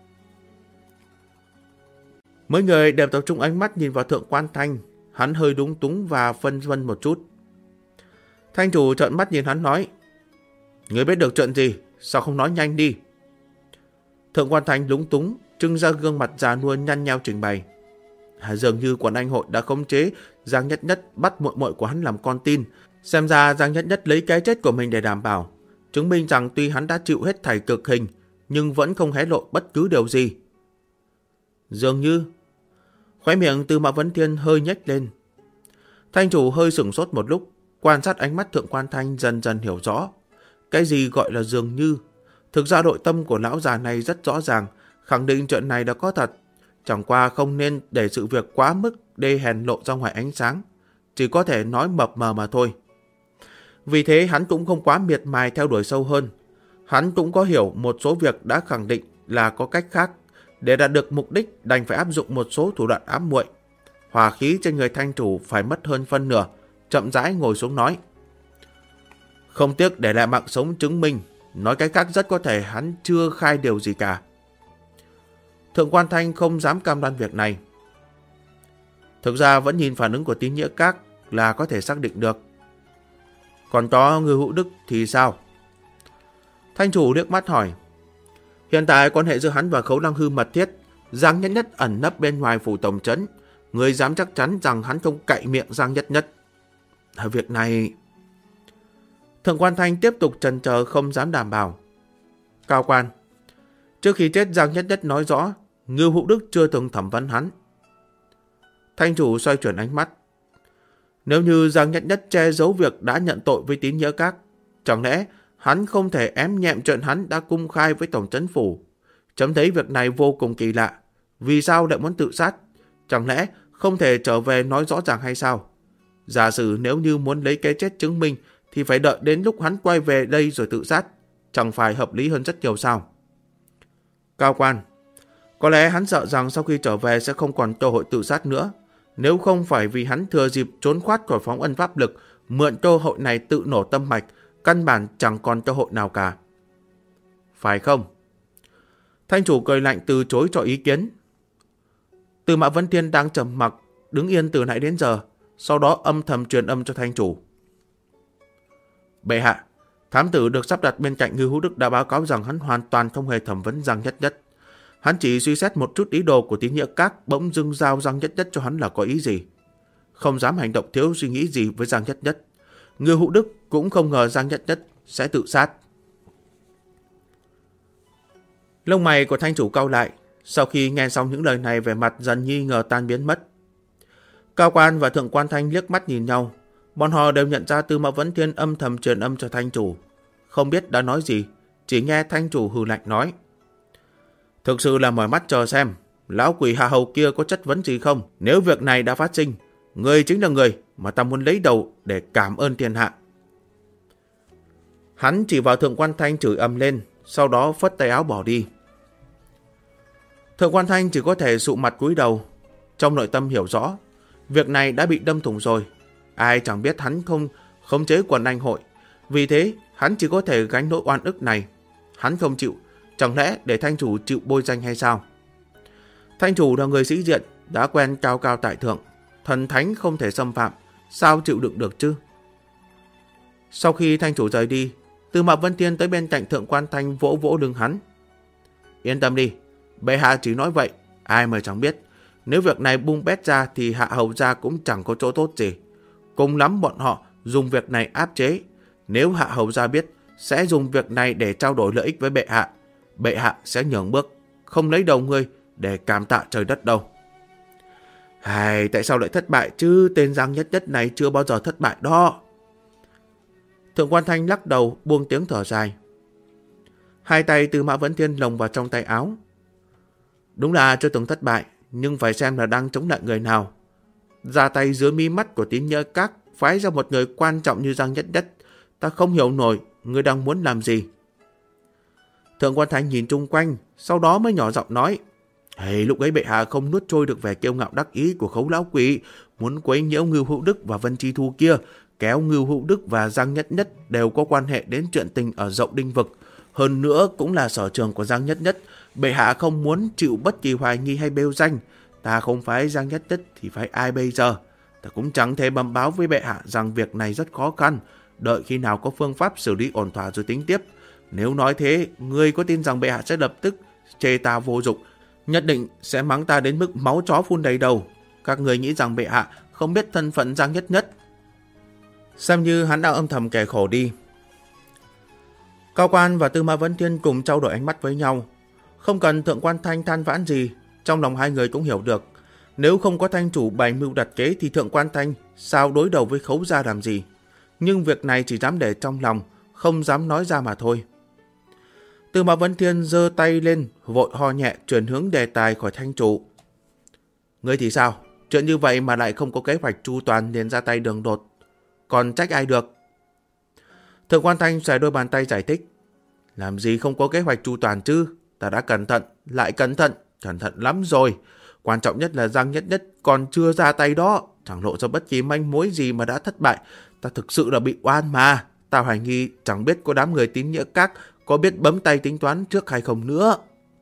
Mấy người đều tập trung ánh mắt nhìn vào Thượng Quan Thanh. Hắn hơi lúng túng và phân vân một chút. Thanh chủ trợn mắt nhìn hắn nói. Ngươi biết được chuyện gì? Sao không nói nhanh đi? Thượng Quan Thanh lúng túng, trưng ra gương mặt già nua nhăn nheo trình bày. Dường như quần anh hội đã khống chế Giang Nhất Nhất, bắt muội muội của hắn làm con tin. Xem ra Giang Nhất Nhất lấy cái chết của mình để đảm bảo, chứng minh rằng tuy hắn đã chịu hết thảy cực hình, nhưng vẫn không hé lộ bất cứ điều gì. Dường như... Khóe miệng Tư Mã Vấn Thiên hơi nhếch lên. Thanh chủ hơi sửng sốt một lúc, quan sát ánh mắt Thượng Quan Thanh dần dần hiểu rõ. Cái gì gọi là dường như? Thực ra nội tâm của lão già này rất rõ ràng, khẳng định chuyện này đã có thật. Chẳng qua không nên để sự việc quá mức đê hèn lộ ra ngoài ánh sáng, chỉ có thể nói mập mờ mà thôi. Vì thế hắn cũng không quá miệt mài theo đuổi sâu hơn. Hắn cũng có hiểu một số việc đã khẳng định là có cách khác. Để đạt được mục đích đành phải áp dụng một số thủ đoạn ám muội. Hỏa khí trên người thanh chủ phải mất hơn phân nửa, chậm rãi ngồi xuống nói. Không tiếc để lại mạng sống chứng minh, nói cách khác rất có thể hắn chưa khai điều gì cả. Thượng Quan Thanh không dám cam đoan việc này. Thực ra vẫn nhìn phản ứng của Tín Nghĩa Các là có thể xác định được. Còn có Ngư Hữu Đức thì sao? Thanh chủ liếc mắt hỏi. Hiện tại quan hệ giữa hắn và Khấu Lăng Hư mật thiết, Giang Nhất Nhất ẩn nấp bên ngoài phủ tổng trấn. Người dám chắc chắn rằng hắn không cậy miệng Giang Nhất Nhất. Việc này... Thượng Quan Thanh tiếp tục chần chờ không dám đảm bảo. Cao Quan, trước khi chết Giang Nhất Nhất nói rõ Ngưu Hữu Đức chưa từng thẩm vấn hắn. Thanh chủ xoay chuyển ánh mắt. Nếu như Giang Nhất Nhất che giấu việc đã nhận tội với Tín Nghĩa Các, chẳng lẽ hắn không thể ém nhẹm chuyện hắn đã cung khai với tổng trấn phủ? Chấm thấy việc này vô cùng kỳ lạ. Vì sao lại muốn tự sát? Chẳng lẽ không thể trở về nói rõ ràng hay sao? Giả sử nếu như muốn lấy cái chết chứng minh thì phải đợi đến lúc hắn quay về đây rồi tự sát. Chẳng phải hợp lý hơn rất nhiều sao? Cao Quan, có lẽ hắn sợ rằng sau khi trở về sẽ không còn cơ hội tự sát nữa. Nếu không phải vì hắn thừa dịp trốn thoát khỏi phóng ân pháp lực, mượn cơ hội này tự nổ tâm mạch, căn bản chẳng còn cơ hội nào cả. Phải không? Thanh chủ cười lạnh từ chối cho ý kiến. Tư Mã Vấn Thiên đang trầm mặc, đứng yên từ nãy đến giờ, sau đó âm thầm truyền âm cho thanh chủ. Bệ hạ, thám tử được sắp đặt bên cạnh Ngư Hữu Đức đã báo cáo rằng hắn hoàn toàn không hề thẩm vấn Giang Nhất Nhất. Hắn chỉ suy xét một chút ý đồ của Tín Nghĩa Các, bỗng dưng giao Giang Nhất Nhất cho hắn là có ý gì. Không dám hành động thiếu suy nghĩ gì với Giang Nhất Nhất. Ngư Hữu Đức cũng không ngờ Giang Nhất Nhất sẽ tự sát. Lông mày của thanh chủ cau lại, sau khi nghe xong những lời này vẻ mặt dần nghi ngờ tan biến mất. Cao Quan và Thượng Quan Thanh liếc mắt nhìn nhau, bọn họ đều nhận ra Tư Mã Vấn Thiên âm thầm truyền âm cho thanh chủ. không biết đã nói gì, chỉ nghe thanh chủ hừ lạnh nói. Thực sự là mỏi mắt chờ xem, lão quỷ hạ hầu kia có chất vấn gì không? Nếu việc này đã phát sinh, người chính là người mà ta muốn lấy đầu để cảm ơn thiên hạ. Hắn chỉ vào Thượng Quan Thanh chửi ầm lên, sau đó phất tay áo bỏ đi. Thượng Quan Thanh chỉ có thể sụ mặt cúi đầu, trong nội tâm hiểu rõ, việc này đã bị đâm thủng rồi. Ai chẳng biết hắn không khống chế quần anh hội, vì thế hắn chỉ có thể gánh nỗi oan ức này. Hắn không chịu, chẳng lẽ để thanh chủ chịu bôi danh hay sao? Thanh chủ là người sĩ diện, đã quen cao cao tại thượng, thần thánh không thể xâm phạm, sao chịu đựng được chứ? Sau khi thanh chủ rời đi, Tư Mã Vân Thiên tới bên cạnh Thượng Quan Thanh vỗ vỗ lưng hắn. Yên tâm đi, bệ hạ chỉ nói vậy, ai mà chẳng biết. Nếu việc này bung bét ra thì hạ hầu gia cũng chẳng có chỗ tốt gì. Cùng lắm bọn họ dùng việc này áp chế. Nếu hạ hầu gia biết, sẽ dùng việc này để trao đổi lợi ích với bệ hạ. Bệ hạ sẽ nhường bước, không lấy đầu ngươi để cảm tạ trời đất đâu. Tại sao lại thất bại chứ? Tên Giang Nhất Nhất này chưa bao giờ thất bại đó. Thượng Quan Thanh lắc đầu buông tiếng thở dài. Hai tay Tư Mã Vấn Thiên lồng vào trong tay áo. Đúng là chưa từng thất bại, nhưng phải xem là đang chống lại người nào. Ra tay dưới mí mắt của Tín Nhỡ Các phái ra một người quan trọng như Giang Nhất Nhất, ta không hiểu nổi người đang muốn làm gì. Thượng Quan Thanh nhìn chung quanh, sau đó mới nhỏ giọng nói. Lúc ấy bệ hạ không nuốt trôi được vẻ kiêu ngạo đắc ý của Khấu lão quỷ, muốn quấy nhiễu Ngưu Hữu Đức và Vân Chi Thu kia, kéo Ngưu Hữu Đức và Giang Nhất Nhất đều có quan hệ đến chuyện tình ở Dậu Đinh Vực. Hơn nữa cũng là sở trường của Giang Nhất Nhất. Bệ hạ không muốn chịu bất kỳ hoài nghi hay bêu danh. Ta không phải Giang Nhất Nhất thì phải ai bây giờ? Ta cũng chẳng thể bẩm báo với bệ hạ rằng việc này rất khó khăn. Đợi khi nào có phương pháp xử lý ổn thỏa rồi tính tiếp. Nếu nói thế, ngươi có tin rằng bệ hạ sẽ lập tức chê ta vô dụng, nhất định sẽ mắng ta đến mức máu chó phun đầy đầu. Các người nghĩ rằng bệ hạ không biết thân phận Giang Nhất Nhất, xem như hắn đang âm thầm kẻ khổ đi. Cao Quan và Tư Mã Vấn Thiên cùng trao đổi ánh mắt với nhau. Không cần Thượng Quan Thanh than vãn gì, trong lòng hai người cũng hiểu được. Nếu không có thanh chủ bày mưu đặt kế thì Thượng Quan Thanh sao đối đầu với Khấu gia làm gì. Nhưng việc này chỉ dám để trong lòng, không dám nói ra mà thôi. Tư Mã Vấn Thiên giơ tay lên, vội ho nhẹ chuyển hướng đề tài khỏi thanh chủ. Ngươi thì sao? Chuyện như vậy mà lại không có kế hoạch chu toàn liền ra tay đường đột, còn trách ai được? Thượng Quan Thanh xòe đôi bàn tay giải thích. Làm gì không có kế hoạch chu toàn chứ? Ta đã cẩn thận, lại cẩn thận lắm rồi. Quan trọng nhất là Giang Nhất Nhất còn chưa ra tay đó, chẳng lộ ra bất kỳ manh mối gì mà đã thất bại. Ta thực sự là bị oan mà. Ta hoài nghi chẳng biết có đám người Tín Nghĩa Các có biết bấm tay tính toán trước hay không nữa.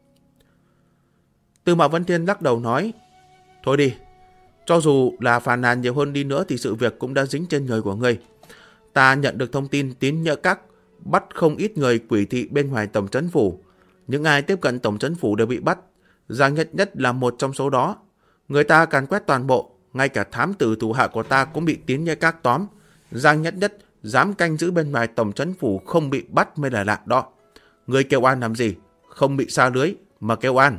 Tư Mã Vấn Thiên lắc đầu nói. Thôi đi, cho dù là phàn nàn nhiều hơn đi nữa thì sự việc cũng đã dính trên người của ngươi. Ta nhận được thông tin Tín Nhỡ Các bắt không ít người quỷ thị bên ngoài tổng trấn phủ. Những ai tiếp cận tổng trấn phủ đều bị bắt. Giang Nhất Nhất là một trong số đó. Người ta càn quét toàn bộ, ngay cả thám tử thủ hạ của ta cũng bị Tín Nhỡ Các tóm. Giang Nhất Nhất dám canh giữ bên ngoài tổng trấn phủ không bị bắt mới là lạ đó. Người kêu oan làm gì? Không bị sa lưới mà kêu oan.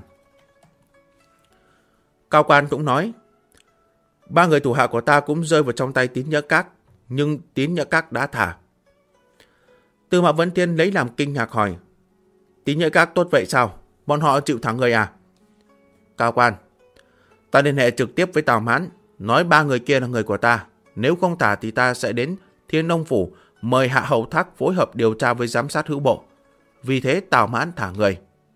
Cao Quan cũng nói. 3 người thủ hạ của ta cũng rơi vào trong tay Tín Nhỡ Các, nhưng Tín Nhỡ Các đã thả. Tư Mã Vấn Thiên lấy làm kinh ngạc hỏi. Tín Nhỡ Các tốt vậy sao? Bọn họ chịu thả người à? Cao Quan. Ta liên hệ trực tiếp với Tào Mãn, nói 3 người kia là người của ta. Nếu không thả thì ta sẽ đến Thiên Nông Phủ mời Hạ Hầu Thác phối hợp điều tra với giám sát hữu bộ. Vì thế Tào Mãn thả người.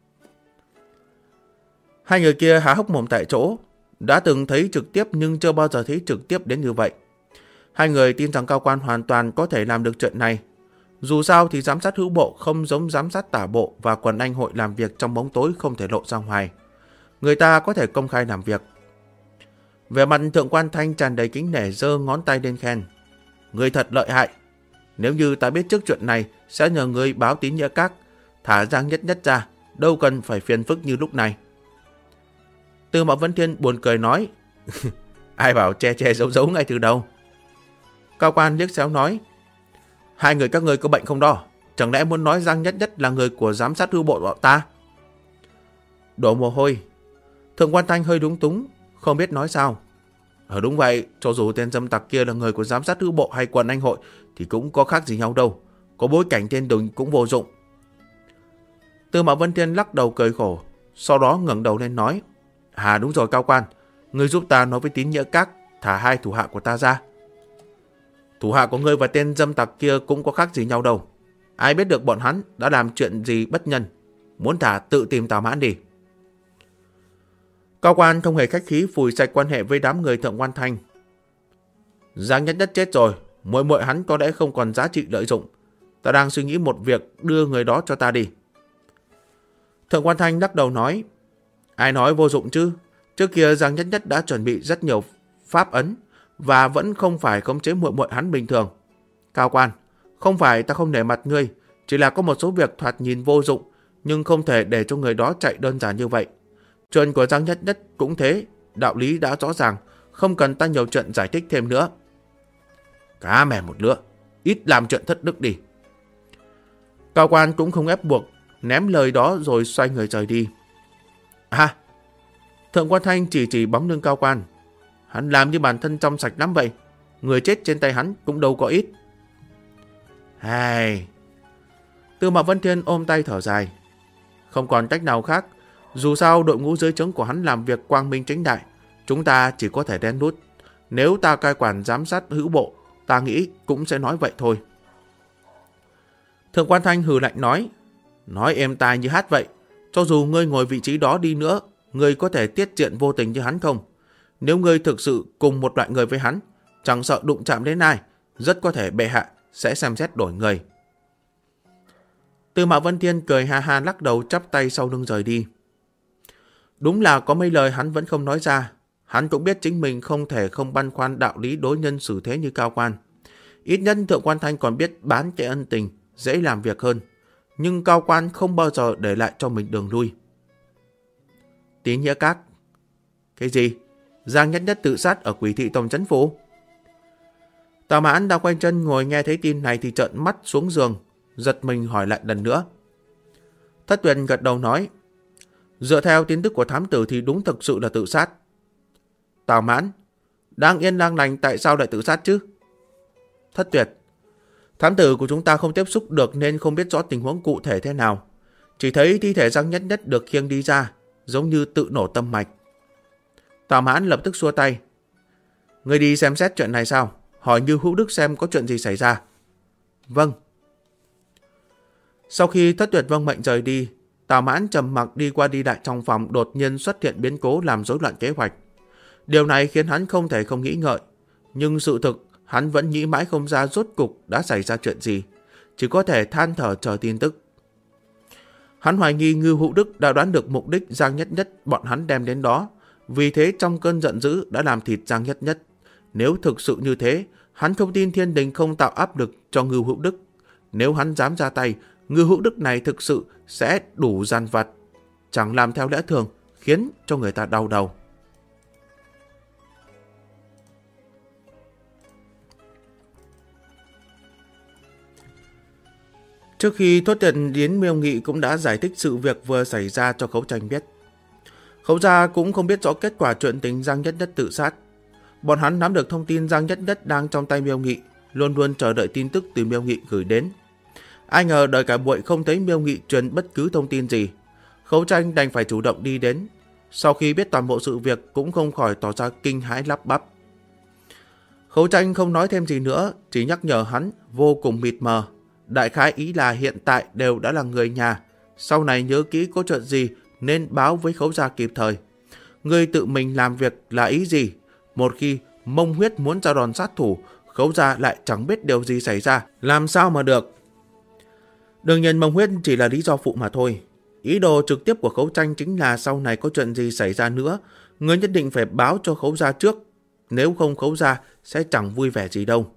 Hai người kia há hốc mồm tại chỗ. Đã từng thấy trực tiếp nhưng chưa bao giờ thấy trực tiếp đến như vậy. Hai người tin rằng Cao Quan hoàn toàn có thể làm được chuyện này. Dù sao thì giám sát hữu bộ không giống giám sát tả bộ và quần anh hội làm việc trong bóng tối không thể lộ ra ngoài. Người ta có thể công khai làm việc. Về mặt Thượng Quan Thanh tràn đầy kính nể giơ ngón tay lên khen. Người thật lợi hại. Nếu như ta biết trước chuyện này sẽ nhờ người báo Tín Nhỡ Các thả Giang Nhất Nhất ra, đâu cần phải phiền phức như lúc này. Tư Mã Vấn Thiên buồn cười nói. Ai bảo che giấu giấu ngay từ đầu. Cao Quan liếc xéo nói. Hai người các ngươi có bệnh không đo? Chẳng lẽ muốn nói Giang Nhất Nhất là người của giám sát hữu bộ bọn ta? Đổ mồ hôi. Thượng Quan Thanh hơi lúng túng, không biết nói sao. Đúng vậy, cho dù tên dâm tặc kia là người của giám sát hữu bộ hay quần anh hội thì cũng có khác gì nhau đâu. có bối cảnh thiên đình cũng vô dụng. Tư Mã Vân Thiên lắc đầu cười khổ, sau đó ngẩng đầu lên nói: đúng rồi Cao Quan, ngươi giúp ta nói với Tín Nghĩa Các thả 2 thủ hạ của ta ra. Thủ hạ của ngươi và tên dâm tặc kia cũng có khác gì nhau đâu. Ai biết được bọn hắn đã làm chuyện gì bất nhân, muốn thả tự tìm Tào Mãn đi. Cao Quan không hề khách khí phủi sạch quan hệ với đám người Thượng Quan Thanh. Giang Nhất Nhất chết rồi, muội muội hắn có lẽ không còn giá trị lợi dụng. Ta đang suy nghĩ một việc, đưa người đó cho ta đi. Thượng Quan Thanh lắc đầu nói: ai nói vô dụng chứ? Trước kia Giang Nhất Nhất đã chuẩn bị rất nhiều pháp ấn và vẫn không phải khống chế muội muội hắn bình thường. Cao Quan, không phải ta không nể mặt ngươi, chỉ là có một số việc thoạt nhìn vô dụng, nhưng không thể để cho người đó chạy đơn giản như vậy. Chuyện của Giang Nhất Nhất cũng thế, đạo lý đã rõ ràng, không cần ta nhiều chuyện giải thích thêm nữa. Cá mè một lứa, ít làm chuyện thất đức đi. Cao Quan cũng không ép buộc, ném lời đó rồi xoay người rời đi. Thượng Quan Thanh chỉ bóng lưng Cao Quan. Hắn làm như bản thân trong sạch lắm vậy, người chết trên tay hắn cũng đâu có ít. Tư Mã Vân Thiên ôm tay thở dài. Không còn cách nào khác, dù sao đội ngũ dưới trướng của hắn làm việc quang minh chính đại, chúng ta chỉ có thể đen đút. Nếu ta cai quản giám sát hữu bộ, ta nghĩ cũng sẽ nói vậy thôi. Thượng Quan Thanh hừ lạnh nói êm tai như hát vậy. Cho dù ngươi ngồi vị trí đó đi nữa, ngươi có thể tiết diện vô tình như hắn không? Nếu ngươi thực sự cùng một loại người với hắn, chẳng sợ đụng chạm đến ai, rất có thể bệ hạ sẽ xem xét đổi người. Tư Mã Vân Thiên cười ha ha lắc đầu chắp tay sau lưng rời đi. Đúng là có mấy lời hắn vẫn không nói ra. Hắn cũng biết chính mình không thể không băn khoăn đạo lý đối nhân xử thế như Cao Quan. Ít nhất Thượng Quan Thanh còn biết bán cái ân tình, dễ làm việc hơn. Nhưng Cao Quan không bao giờ để lại cho mình đường lui. Tín Nghĩa Các. Cái gì? Giang Nhất Nhất tự sát ở Quỷ Thị Tổng trấn phủ? Tào Mãn đang quay chân ngồi nghe thấy tin này thì trợn mắt xuống giường, giật mình hỏi lại lần nữa. Thất Tuyệt gật đầu nói: dựa theo tin tức của thám tử thì đúng thực sự là tự sát. Tào Mãn: đang yên đang lành tại sao lại tự sát chứ? Thất Tuyệt: thám tử của chúng ta không tiếp xúc được nên không biết rõ tình huống cụ thể thế nào. Chỉ thấy thi thể Giang Nhất Nhất được khiêng đi ra, giống như tự nổ tâm mạch. Tào Mãn lập tức xua tay. Người đi xem xét chuyện này sao? Hỏi Như Hữu Đức xem có chuyện gì xảy ra. Vâng. Sau khi Thất Tuyệt vâng mệnh rời đi, Tào Mãn trầm mặc đi qua đi lại trong phòng, đột nhiên xuất hiện biến cố làm rối loạn kế hoạch. Điều này khiến hắn không thể không nghĩ ngợi, nhưng sự thực hắn vẫn nghĩ mãi không ra rốt cục đã xảy ra chuyện gì, chỉ có thể than thở chờ tin tức. Hắn hoài nghi Ngưu Hữu Đức đã đoán được mục đích Giang Nhất Nhất bọn hắn đem đến đó, vì thế trong cơn giận dữ đã làm thịt Giang Nhất Nhất. Nếu thực sự như thế, hắn không tin thiên đình không tạo áp lực cho Ngưu Hữu Đức. Nếu hắn dám ra tay, Ngưu Hữu Đức này thực sự sẽ đủ dằn vặt, chẳng làm theo lẽ thường, khiến cho người ta đau đầu. Trước khi Thốt Trần đến, Miêu Nghị cũng đã giải thích sự việc vừa xảy ra cho Khấu Tranh biết. Khấu gia cũng không biết rõ kết quả chuyện tình Giang Nhất Nhất tự sát. Bọn hắn nắm được thông tin Giang Nhất Nhất đang trong tay Miêu Nghị, luôn luôn chờ đợi tin tức từ Miêu Nghị gửi đến. Ai ngờ đợi cả buổi không thấy Miêu Nghị truyền bất cứ thông tin gì. Khấu Tranh đành phải chủ động đi đến. Sau khi biết toàn bộ sự việc cũng không khỏi tỏ ra kinh hãi lắp bắp. Khấu Tranh không nói thêm gì nữa, chỉ nhắc nhở hắn vô cùng mịt mờ. Đại khái ý là hiện tại đều đã là người nhà, sau này nhớ kỹ có chuyện gì nên báo với Khấu gia kịp thời. Ngươi tự mình làm việc là ý gì? Một khi Mông Huyết muốn ra đòn sát thủ, Khấu gia lại chẳng biết điều gì xảy ra, làm sao mà được? Đương nhiên Mông Huyết chỉ là lý do phụ mà thôi. Ý đồ trực tiếp của Khấu Tranh chính là sau này có chuyện gì xảy ra nữa, ngươi nhất định phải báo cho Khấu gia trước, nếu không Khấu gia sẽ chẳng vui vẻ gì đâu.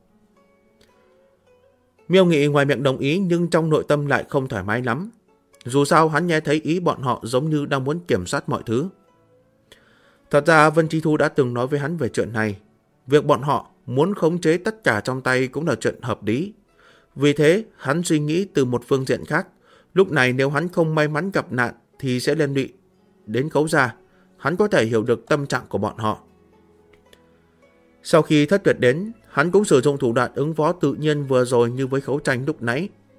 Miêu Nghị ngoài miệng đồng ý nhưng trong nội tâm lại không thoải mái lắm. Dù sao hắn nghe thấy ý bọn họ giống như đang muốn kiểm soát mọi thứ. Thật ra Vân Chi Thu đã từng nói với hắn về chuyện này. Việc bọn họ muốn khống chế tất cả trong tay cũng là chuyện hợp lý. Vì thế hắn suy nghĩ từ một phương diện khác. Lúc này nếu hắn không may mắn gặp nạn thì sẽ liên lụy đến Khấu gia. Hắn có thể hiểu được tâm trạng của bọn họ. Sau khi Thất Tuyệt đến, hắn cũng sử dụng thủ đoạn ứng phó tự nhiên vừa rồi như với Khấu Tranh lúc nãy.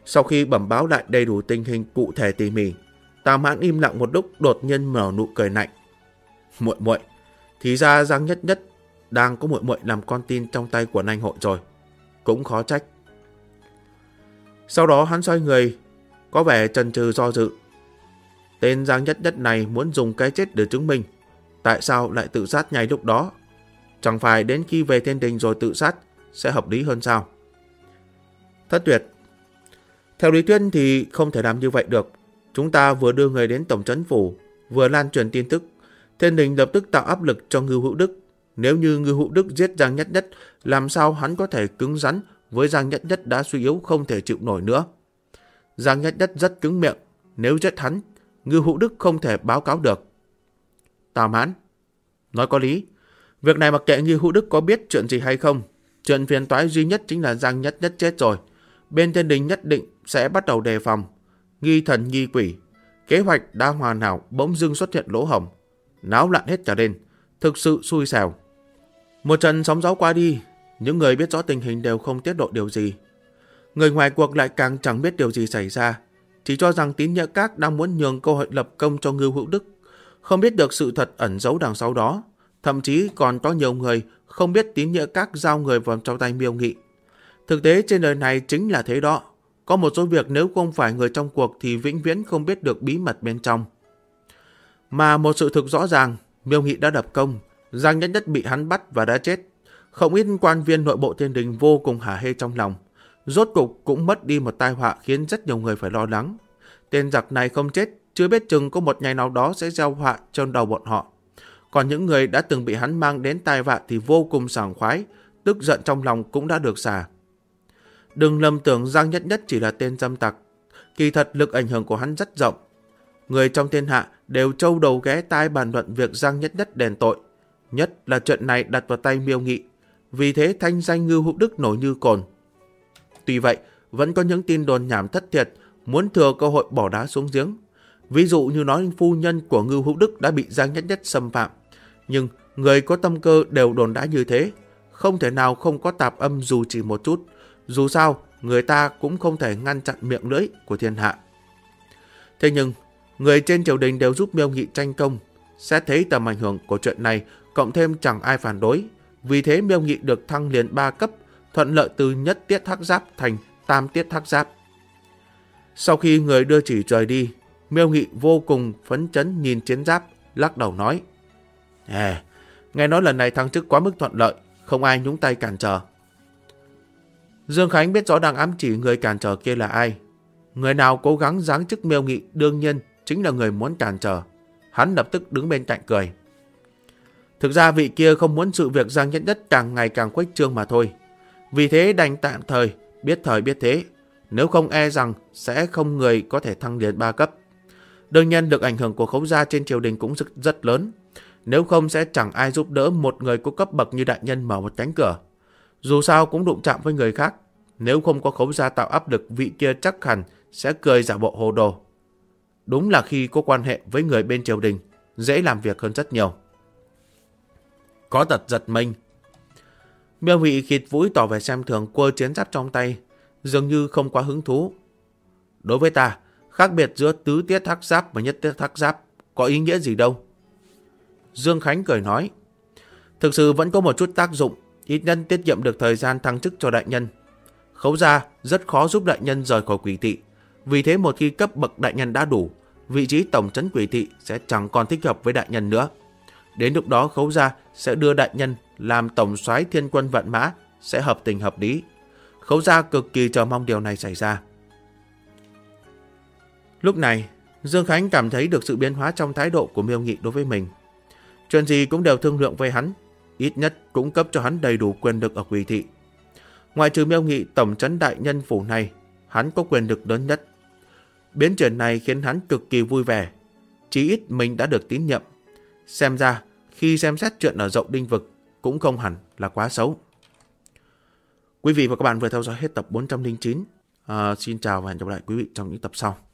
Sau khi bẩm báo lại đầy đủ tình hình cụ thể tỉ mỉ, Tào Mãn im lặng một lúc, đột nhiên mở nụ cười lạnh. Muội muội, thì ra Giang Nhất Nhất đang có muội muội làm con tin trong tay của Nanh hội rồi, cũng khó trách. Sau đó hắn xoay người, có vẻ chần chừ do dự. Tên Giang Nhất Nhất này muốn dùng cái chết để chứng minh, tại sao lại tự sát ngay lúc đó? Chẳng phải đến khi về Thiên Đình rồi tự sát sẽ hợp lý hơn sao? Thất Tuyệt, theo lý thuyết thì không thể làm như vậy được. Chúng ta vừa đưa người đến Tổng trấn phủ, vừa lan truyền tin tức. Thiên Đình lập tức tạo áp lực cho Ngưu Hữu Đức. Nếu như Ngưu Hữu Đức giết Giang Nhất Nhất, làm sao hắn có thể cứng rắn với Giang Nhất Nhất đã suy yếu không thể chịu nổi nữa? Giang Nhất Nhất rất cứng miệng, nếu giết hắn, Ngưu Hữu Đức không thể báo cáo được. Tào Mãn, nói có lý. Việc này mặc kệ Ngưu Hữu Đức có biết chuyện gì hay không, chuyện phiền toái duy nhất chính là Giang Nhất Nhất chết rồi. Bên Thiên Đình nhất định sẽ bắt đầu đề phòng, nghi thần nghi quỷ. Kế hoạch đã hoàn hảo bỗng dưng xuất hiện lỗ hổng, náo loạn hết cả lên, thực sự xui xẻo. Một trận sóng gió qua đi, những người biết rõ tình hình đều không tiết lộ điều gì. Người ngoài cuộc lại càng chẳng biết điều gì xảy ra, chỉ cho rằng Tín Nghĩa Các đang muốn nhường cơ hội lập công cho Ngưu Hữu Đức, không biết được sự thật ẩn giấu đằng sau đó. Thậm chí còn có nhiều người không biết Tín Nghĩa Các giao người vào trong tay Miêu Nghị. Thực tế trên đời này chính là thế đó. Có một số việc nếu không phải người trong cuộc thì vĩnh viễn không biết được bí mật bên trong. Mà một sự thực rõ ràng, Miêu Nghị đã đập công, Giang Nhất Nhất bị hắn bắt và đã chết. Không ít quan viên nội bộ Thiên Đình vô cùng hả hê trong lòng. Rốt cục cũng mất đi một tai họa khiến rất nhiều người phải lo lắng. Tên giặc này không chết, chưa biết chừng có một ngày nào đó sẽ gieo họa trong đầu bọn họ. Còn những người đã từng bị hắn mang đến tai vạ thì vô cùng sảng khoái, tức giận trong lòng cũng đã được xả. Đừng lầm tưởng Giang Nhất Nhất chỉ là tên dâm tặc. Kỳ thật lực ảnh hưởng của hắn rất rộng. Người trong thiên hạ đều trâu đầu ghé tai bàn luận việc Giang Nhất Nhất đền tội. Nhất là chuyện này đặt vào tay Miêu Nghị. Vì thế thanh danh Ngưu Hữu Đức nổi như cồn. Tuy vậy, vẫn có những tin đồn nhảm thất thiệt muốn thừa cơ hội bỏ đá xuống giếng. Ví dụ như nói phu nhân của Ngưu Hữu Đức đã bị Giang Nhất Nhất xâm phạm. Nhưng người có tâm cơ đều đồn đãi như thế, không thể nào không có tạp âm dù chỉ một chút. Dù sao, người ta cũng không thể ngăn chặn miệng lưỡi của thiên hạ. Thế nhưng, người trên triều đình đều giúp Miêu Nghị tranh công. Xét thấy tầm ảnh hưởng của chuyện này, cộng thêm chẳng ai phản đối. Vì thế Miêu Nghị được thăng liền 3 cấp, thuận lợi từ nhất tiết hắc giáp thành tam tiết hắc giáp. Sau khi người đưa chỉ rời đi, Miêu Nghị vô cùng phấn chấn nhìn chiến giáp, lắc đầu nói: nghe nói lần này thăng chức quá mức thuận lợi, không ai nhúng tay cản trở. Dương Khánh biết rõ đang ám chỉ người cản trở kia là ai. Người nào cố gắng giáng chức Miêu Nghị đương nhiên chính là người muốn cản trở. Hắn lập tức đứng bên cạnh cười. Thực ra vị kia không muốn sự việc Giang Nhất Nhất càng ngày càng khuếch trương mà thôi. Vì thế đành tạm thời biết thế. Nếu không e rằng sẽ không người có thể thăng liền 3 cấp. Đương nhiên được ảnh hưởng của Khấu gia trên triều đình cũng rất lớn. Nếu không sẽ chẳng ai giúp đỡ một người có cấp bậc như đại nhân mở một cánh cửa. Dù sao cũng đụng chạm với người khác. Nếu không có Khấu gia tạo áp lực, vị kia chắc hẳn sẽ cười giả bộ hồ đồ. Đúng là khi có quan hệ với người bên triều đình, dễ làm việc hơn rất nhiều. Có tật giật mình. Miêu Nghị khịt mũi tỏ vẻ xem thường, quơ chiến giáp trong tay, dường như không quá hứng thú. Đối với ta, khác biệt giữa tứ tiết hắc giáp và nhất tiết hắc giáp có ý nghĩa gì đâu. Dương Khánh cười nói: thực sự vẫn có một chút tác dụng, ít nhân tiết kiệm được thời gian thăng chức cho đại nhân. Khấu gia rất khó giúp đại nhân rời khỏi quỷ thị. Vì thế một khi cấp bậc đại nhân đã đủ, vị trí tổng trấn quỷ thị sẽ chẳng còn thích hợp với đại nhân nữa. Đến lúc đó Khấu gia sẽ đưa đại nhân làm tổng soái thiên quân vạn mã, sẽ hợp tình hợp lý. Khấu gia cực kỳ chờ mong điều này xảy ra. Lúc này, Dương Khánh cảm thấy được sự biến hóa trong thái độ của Miêu Nghị đối với mình. Chuyện gì cũng đều thương lượng với hắn, ít nhất cũng cấp cho hắn đầy đủ quyền lực ở quỷ thị. Ngoại trừ Miêu Nghị tổng trấn đại nhân phủ này, hắn có quyền lực lớn nhất. Biến chuyển này khiến hắn cực kỳ vui vẻ. Chí ít mình đã được tín nhiệm. Xem ra, khi xem xét chuyện ở Dậu Đinh Vực cũng không hẳn là quá xấu. Quý vị và các bạn vừa theo dõi hết tập 409. Xin chào và hẹn gặp lại quý vị trong những tập sau.